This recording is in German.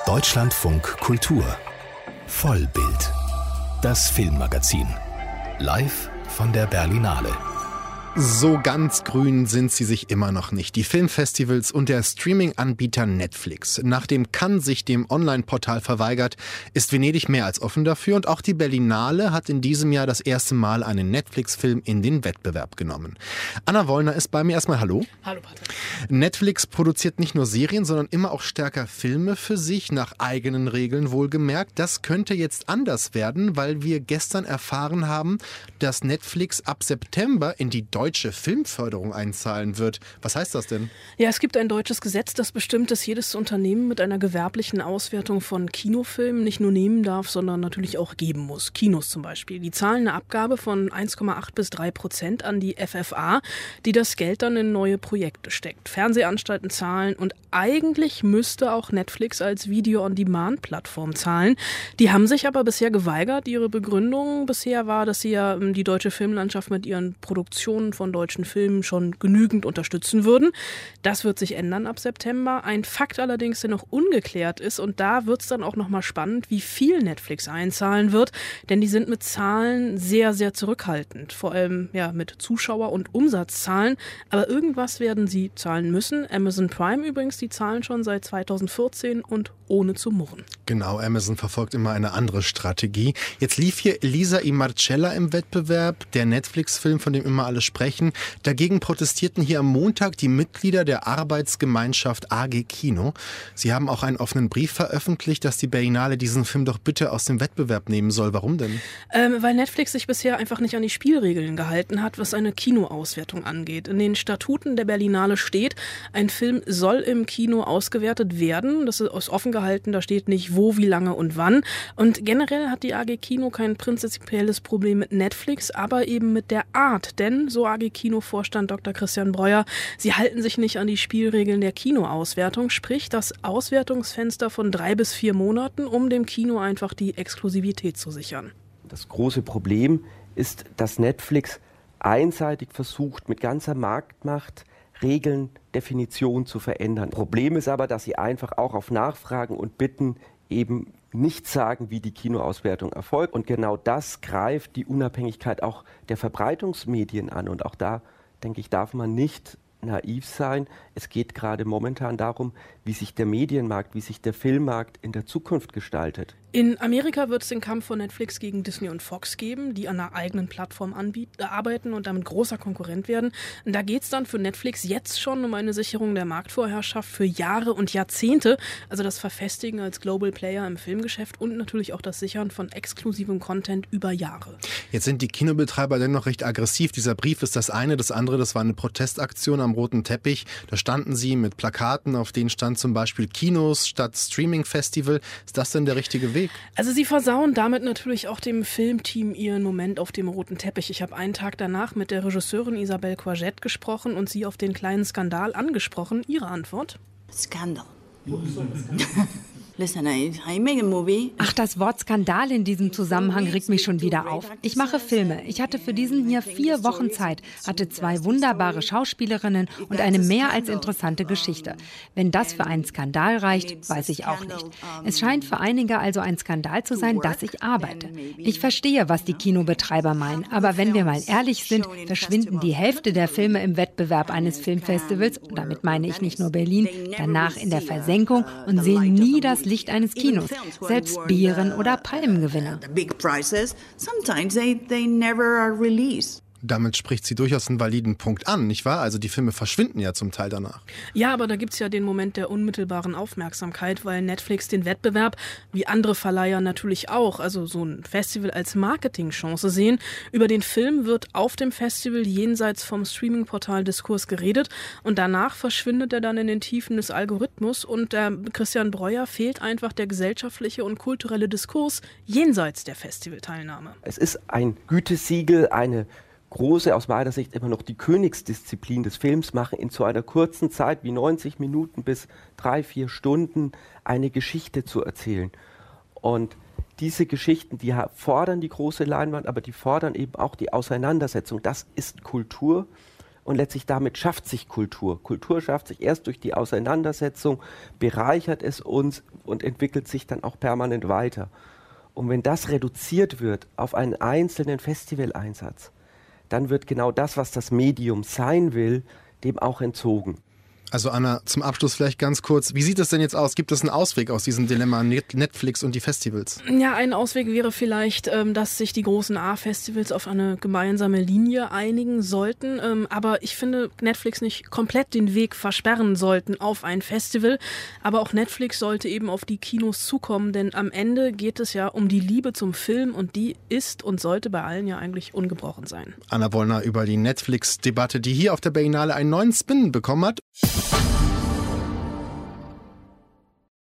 Deutschlandfunk Kultur Vollbild. Das Filmmagazin. Live von der Berlinale. So ganz grün sind sie sich immer noch nicht. Die Filmfestivals und der Streaming-Anbieter Netflix. Nachdem Cannes sich dem Online-Portal verweigert, ist Venedig mehr als offen dafür. Und auch die Berlinale hat in diesem Jahr das erste Mal einen Netflix-Film in den Wettbewerb genommen. Anna Wollner ist bei mir. Erstmal hallo. Hallo Patrick. Netflix produziert nicht nur Serien, sondern immer auch stärker Filme für sich, nach eigenen Regeln wohlgemerkt. Das könnte jetzt anders werden, weil wir gestern erfahren haben, dass Netflix ab September in die deutsche Filmförderung einzahlen wird. Was heißt das denn? Ja, es gibt ein deutsches Gesetz, das bestimmt, dass jedes Unternehmen mit einer gewerblichen Auswertung von Kinofilmen nicht nur nehmen darf, sondern natürlich auch geben muss. Kinos zum Beispiel. Die zahlen eine Abgabe von 1,8 bis 3% an die FFA, die das Geld dann in neue Projekte steckt. Fernsehanstalten zahlen und eigentlich müsste auch Netflix als Video-on-Demand-Plattform zahlen. Die haben sich aber bisher geweigert. Ihre Begründung bisher war, dass sie ja die deutsche Filmlandschaft mit ihren Produktionen von deutschen Filmen schon genügend unterstützen würden. Das wird sich ändern ab September. Ein Fakt allerdings, der noch ungeklärt ist, und da wird es dann auch nochmal spannend, wie viel Netflix einzahlen wird, denn die sind mit Zahlen sehr, sehr zurückhaltend, vor allem ja mit Zuschauer- und Umsatzzahlen, aber irgendwas werden sie zahlen müssen. Amazon Prime übrigens, die zahlen schon seit 2014 und ohne zu murren. Genau, Amazon verfolgt immer eine andere Strategie. Jetzt lief hier Elisa y Marcella im Wettbewerb, der Netflix-Film, von dem immer alle sprechen. Dagegen protestierten hier am Montag die Mitglieder der Arbeitsgemeinschaft AG Kino. Sie haben auch einen offenen Brief veröffentlicht, dass die Berlinale diesen Film doch bitte aus dem Wettbewerb nehmen soll. Warum denn? Weil Netflix sich bisher einfach nicht an die Spielregeln gehalten hat, was eine Kinoauswertung angeht. In den Statuten der Berlinale steht, ein Film soll im Kino ausgewertet werden. Das ist offen gehalten, da steht nicht wo, wie lange und wann. Und generell hat die AG Kino kein prinzipielles Problem mit Netflix, aber eben mit der Art. Denn, so AG Kino-Vorstand Dr. Christian Breuer, sie halten sich nicht an die Spielregeln der Kinoauswertung, sprich das Auswertungsfenster von 3 bis 4 Monaten, um dem Kino einfach die Exklusivität zu sichern. Das große Problem ist, dass Netflix einseitig versucht, mit ganzer Marktmacht Regeln, Definitionen zu verändern. Problem ist aber, dass sie einfach auch auf Nachfragen und Bitten eben nicht sagen, wie die Kinoauswertung erfolgt. Und genau das greift die Unabhängigkeit auch der Verbreitungsmedien an. Und auch da, denke ich, darf man nicht naiv sein. Es geht gerade momentan darum, wie sich der Medienmarkt, wie sich der Filmmarkt in der Zukunft gestaltet. In Amerika wird es den Kampf von Netflix gegen Disney und Fox geben, die an einer eigenen Plattform arbeiten und damit großer Konkurrent werden. Und da geht es dann für Netflix jetzt schon um eine Sicherung der Marktvorherrschaft für Jahre und Jahrzehnte. Also das Verfestigen als Global Player im Filmgeschäft und natürlich auch das Sichern von exklusivem Content über Jahre. Jetzt sind die Kinobetreiber dennoch recht aggressiv. Dieser Brief ist das eine. Das andere, das war eine Protestaktion am roten Teppich. Da standen sie mit Plakaten, auf denen stand zum Beispiel Kinos statt Streaming-Festival. Ist das denn der richtige Weg? Also sie versauen damit natürlich auch dem Filmteam ihren Moment auf dem roten Teppich. Ich habe einen Tag danach mit der Regisseurin Isabelle Courgette gesprochen und sie auf den kleinen Skandal angesprochen. Ihre Antwort? Skandal. Listen, I make a movie. Ach, das Wort Skandal in diesem Zusammenhang regt mich schon wieder auf. Ich mache Filme. Ich hatte für diesen hier 4 Wochen Zeit, hatte 2 wunderbare Schauspielerinnen und eine mehr als interessante Geschichte. Wenn das für einen Skandal reicht, weiß ich auch nicht. Es scheint für einige also ein Skandal zu sein, dass ich arbeite. Ich verstehe, was die Kinobetreiber meinen, aber wenn wir mal ehrlich sind, verschwinden die Hälfte der Filme im Wettbewerb eines Filmfestivals, und damit meine ich nicht nur Berlin, danach in der Versenkung und sehen nie das Licht eines Kinos, selbst Beeren- oder Palmengewinner. Damit spricht sie durchaus einen validen Punkt an, nicht wahr? Also die Filme verschwinden ja zum Teil danach. Ja, aber da gibt es ja den Moment der unmittelbaren Aufmerksamkeit, weil Netflix den Wettbewerb, wie andere Verleiher natürlich auch, also so ein Festival als Marketingchance sehen. Über den Film wird auf dem Festival jenseits vom Streaming-Portal Diskurs geredet und danach verschwindet er dann in den Tiefen des Algorithmus und Christian Breuer fehlt einfach der gesellschaftliche und kulturelle Diskurs jenseits der Festivalteilnahme. Es ist ein Gütesiegel, eine große, aus meiner Sicht immer noch die Königsdisziplin des Films machen, in so einer kurzen Zeit wie 90 Minuten bis 3-4 Stunden eine Geschichte zu erzählen. Und diese Geschichten, die fordern die große Leinwand, aber die fordern eben auch die Auseinandersetzung. Das ist Kultur und letztlich damit schafft sich Kultur. Kultur schafft sich erst durch die Auseinandersetzung, bereichert es uns und entwickelt sich dann auch permanent weiter. Und wenn das reduziert wird auf einen einzelnen Festivaleinsatz, dann wird genau das, was das Medium sein will, dem auch entzogen. Also Anna, zum Abschluss vielleicht ganz kurz, wie sieht es denn jetzt aus? Gibt es einen Ausweg aus diesem Dilemma Netflix und die Festivals? Ja, ein Ausweg wäre vielleicht, dass sich die großen A-Festivals auf eine gemeinsame Linie einigen sollten. Aber ich finde, Netflix nicht komplett den Weg versperren sollten auf ein Festival. Aber auch Netflix sollte eben auf die Kinos zukommen, denn am Ende geht es ja um die Liebe zum Film und die ist und sollte bei allen ja eigentlich ungebrochen sein. Anna Wollner über die Netflix-Debatte, die hier auf der Berlinale einen neuen Spin bekommen hat.